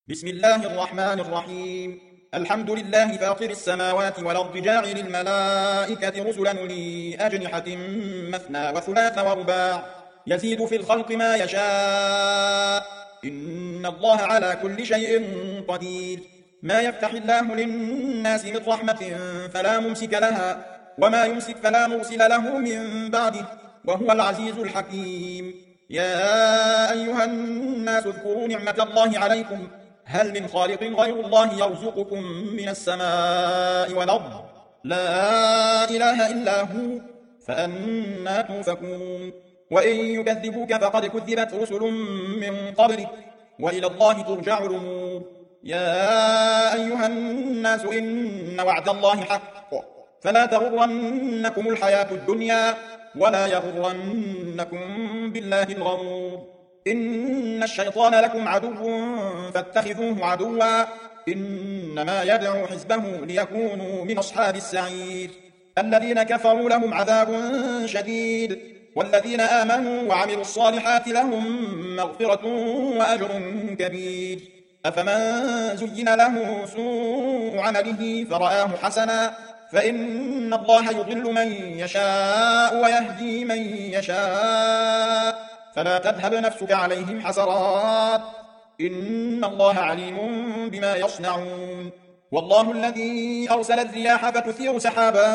بسم الله الرحمن الرحيم. الحمد لله فاطر السماوات والأرض جاعل الملائكة رسلا أولي أجنحة مثنى وثلاث ورباع يزيد في الخلق ما يشاء إن الله على كل شيء قدير. ما يفتح الله للناس من رحمة فلا ممسك لها وما يمسك فلا مرسل له من بعده وهو العزيز الحكيم. يا أيها الناس اذكروا نعمة الله عليكم هل من خالق غير الله يرزقكم من السماء والأرض لا إله إلا هو فأنا توفكون. وإن يكذبوك فقد كذبت رسل من قبلك وإلى الله ترجع الأمور. يا أيها الناس إن وعد الله حق فلا تغرنكم الحياة الدنيا ولا يغرنكم بالله الغرور. إن الشيطان لكم عدو فاتخذوه عدوا إنما يدعو حزبه ليكونوا من أصحاب السعير. الذين كفروا لهم عذاب شديد والذين آمنوا وعملوا الصالحات لهم مغفرة وأجر كبير. أفمن زين له سوء عمله فرآه حسنا فإن الله يضل من يشاء ويهدي من يشاء فلا تذهب نفسك عليهم حسرات إن الله عليم بما يصنعون. والله الذي أرسل الرياح فتثير سحابا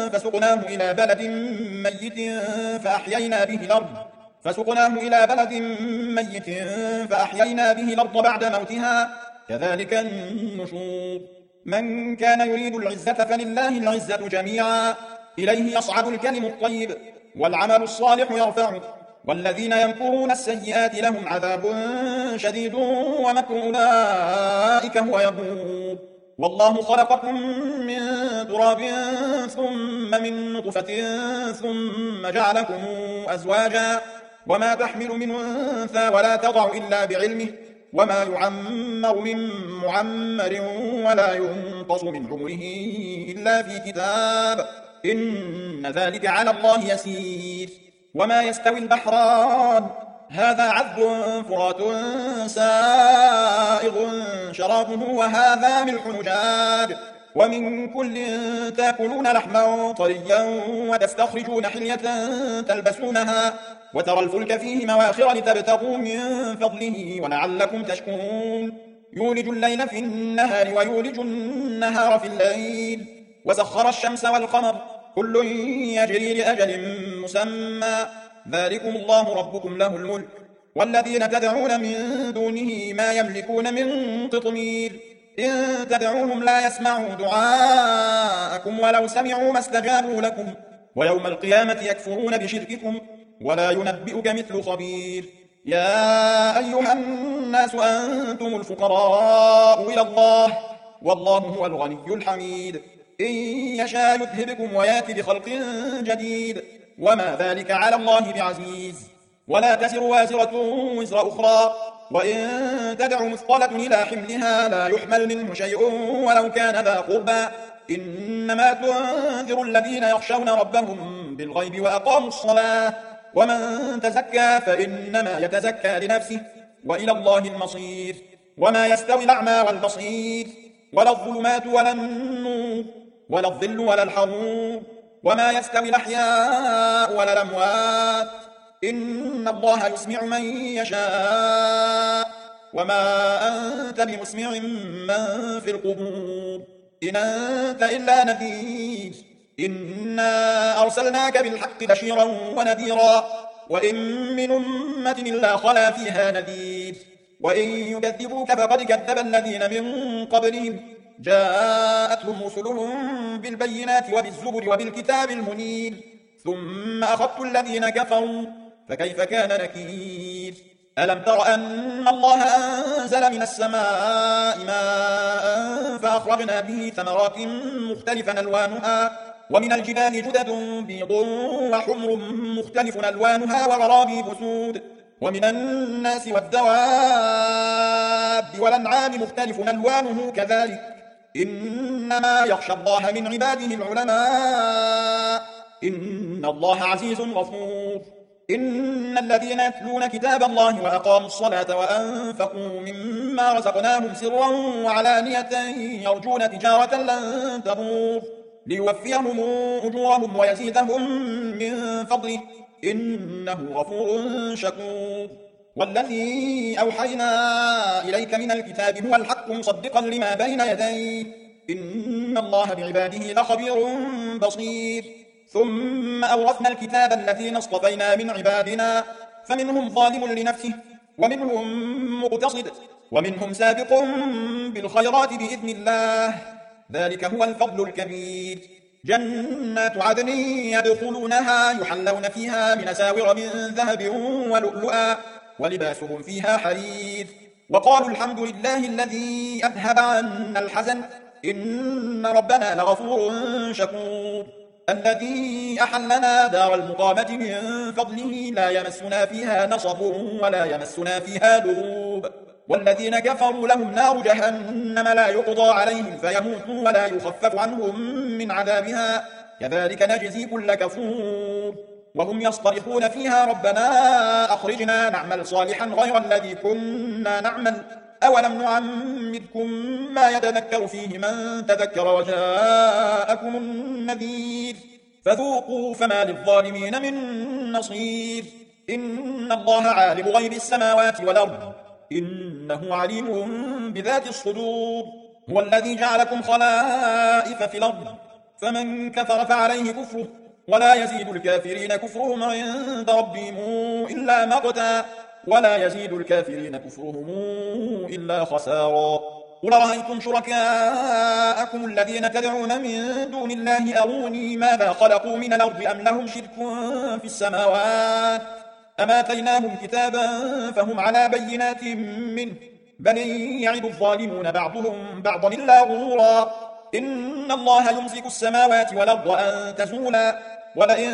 فسقناه إلى بلد ميت بعد موتها كذلك النشور. من كان يريد العزة فلله العزة جميعا إليه يصعد الكلم الطيب والعمل الصالح يرفعه والذين يمكرون السيئات لهم عذاب شديد ومكر أولئك هو يبور. والله خلقكم من تراب ثم من نطفة ثم جعلكم أزواجا وما تحمل من أنثى ولا تضع إلا بعلمه وما يعمر من معمر ولا ينقص من عمره إلا في كتاب إن ذلك على الله يسير. وما يستوي البحران هذا عذب فرات سائغ شرابه وهذا ملح نجاج ومن كل تأكلون لحما طريا وتستخرجون حلية تلبسونها وترى الفلك فيه مواخر لتبتغوا من فضله ولعلكم تشكرون. يولج الليل في النهار ويولج النهار في الليل وسخر الشمس والقمر كل يجري لأجل مسمى ذلكم الله ربكم له الملك والذين تدعون من دونه ما يملكون من قطمير إن تدعوهم لا يسمعوا دعاءكم ولو سمعوا ما استجابوا لكم ويوم القيامة يكفرون بشرككم ولا ينبئك مثل خبير. يا أيها الناس أنتم الفقراء إلى الله والله هو الغني الحميد. إن يشاء يذهبكم ويأتي بخلق جديد وما ذلك على الله بعزيز. ولا تزر وازرة وزر أخرى وإن تدع مثقلة إلى حملها لا يحمل منه شيء ولو كان ذا قربى إنما تنذر الذين يخشون ربهم بالغيب وأقاموا الصلاة ومن تزكى فإنما يتزكى لنفسه وإلى الله المصير. وما يستوي الأعمى والبصير ولا الظلمات ولا النور ولا الظل ولا الحرور وما يستوي الأحياء ولا الأموات إن الله يسمع من يشاء وما أنت بمسمع من في القبور إن أنت إلا نذير إنا أرسلناك بالحق بشيرا ونذيرا وإن من أمة إلا خلا فيها نذير. وإن يكذبوك فقد كذب الذين من قبلهم جاءتهم رسلهم بالبينات وبالزبر وبالكتاب المنير ثم أخذت الذين كفروا فكيف كان نكير. ألم تر أن الله أنزل من السماء ماء فأخرجنا به ثمرات مختلفا ألوانها ومن الجبال جدد بيض وحمر مختلف ألوانها وغرابيب سود ومن الناس والدواب والأنعام مختلف ألوانه كذلك إنما يخشى الله من عباده العلماء إن الله عزيز غفور. إن الذين يتلون كتاب الله وأقاموا الصلاة وأنفقوا مما رزقناهم سرا وعلانية يرجون تجارة لن تبور ليوفيهم أجورهم ويزيدهم من فضله إنه غفور شكور. والذي أوحينا إليك من الكتاب هو الحق مصدقا لما بين يديه إن الله بعباده لخبير بصير. ثم أورثنا الكتاب الذين اصطفينا من عبادنا فمنهم ظالم لنفسه ومنهم مقتصد ومنهم سابق بالخيرات بإذن الله ذلك هو الفضل الكبير. جنات عدن يدخلونها يحلون فيها من أساور من ذهب ولؤلؤا ولباسهم فيها حرير وقالوا الحمد لله الذي أذهب عنا الحزن إن ربنا لغفور شكور. الذي أحلنا دار المقامة من فضله لا يمسنا فيها نصب ولا يمسنا فيها لغوب. والذين كفروا لهم نار جهنم لا يقضى عليهم فيموتوا ولا يخفف عنهم من عذابها كذلك نجزي كل كفور. وهم يصطرخون فيها ربنا أخرجنا نعمل صالحا غير الذي كنا نعمل أولم نعمركم ما يتذكر فيه من تذكر وجاءكم النذير فذوقوا فما للظالمين من نصير. إن الله عالم غيب السماوات والأرض إنه عليم بذات الصدور. هو الذي جعلكم خلائف في الأرض فمن كفر فعليه كفره ولا يزيد الكافرين كفرهم عند ربهم إلا مقتا ولا يزيد الكافرين كفرهم إلا خسارا. قل رأيتم شركاءكم الذين تدعون من دون الله أروني ماذا خلقوا من الأرض أم لهم شرك في السماوات أم آتيناهم كتابا فهم على بينات منه بل يعد الظالمون بعضهم بعضا إلا غرورا. إن الله يمسك السماوات والأرض أن تزولا ولئن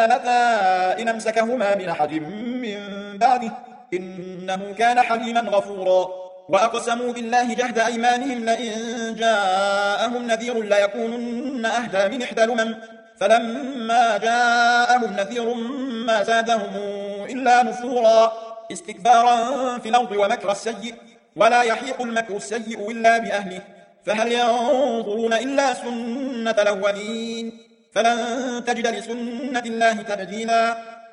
زالتا إن أمسكهما من أحد من بعده إنه كان حليما غفورا. وأقسموا بالله جهد أيمانهم لئن جاءهم نذير ليكونن أهدى من إحدى الأمم فلما جاءهم نذير ما زادهم إلا نفورا استكبارا في الأرض ومكر السيء ولا يحيق المكر السيء إلا بأهله فهل ينظرون إلا سنة الأولين فلن تجد لسنة الله تبديلا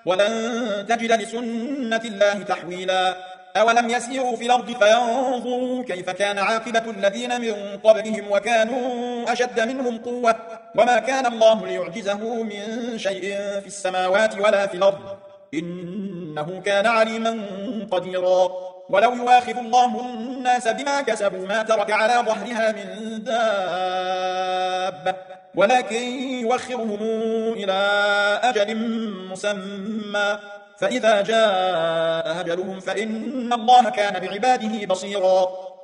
ولن تجد لسنة الله تحويلا. أولم يسيروا في الأرض فينظروا كيف كان عاقبة الذين من قبلهم وكانوا أشد منهم قوة وما كان الله ليعجزه من شيء في السماوات ولا في الأرض إنه كان عليما قديرا. ولو يواخذ الله الناس بما كسبوا ما ترك على ظهرها من دابة ولكن يوخرهم إلى أجل مسمى فإذا جاء أجلهم فإن الله كان بعباده بصيرا.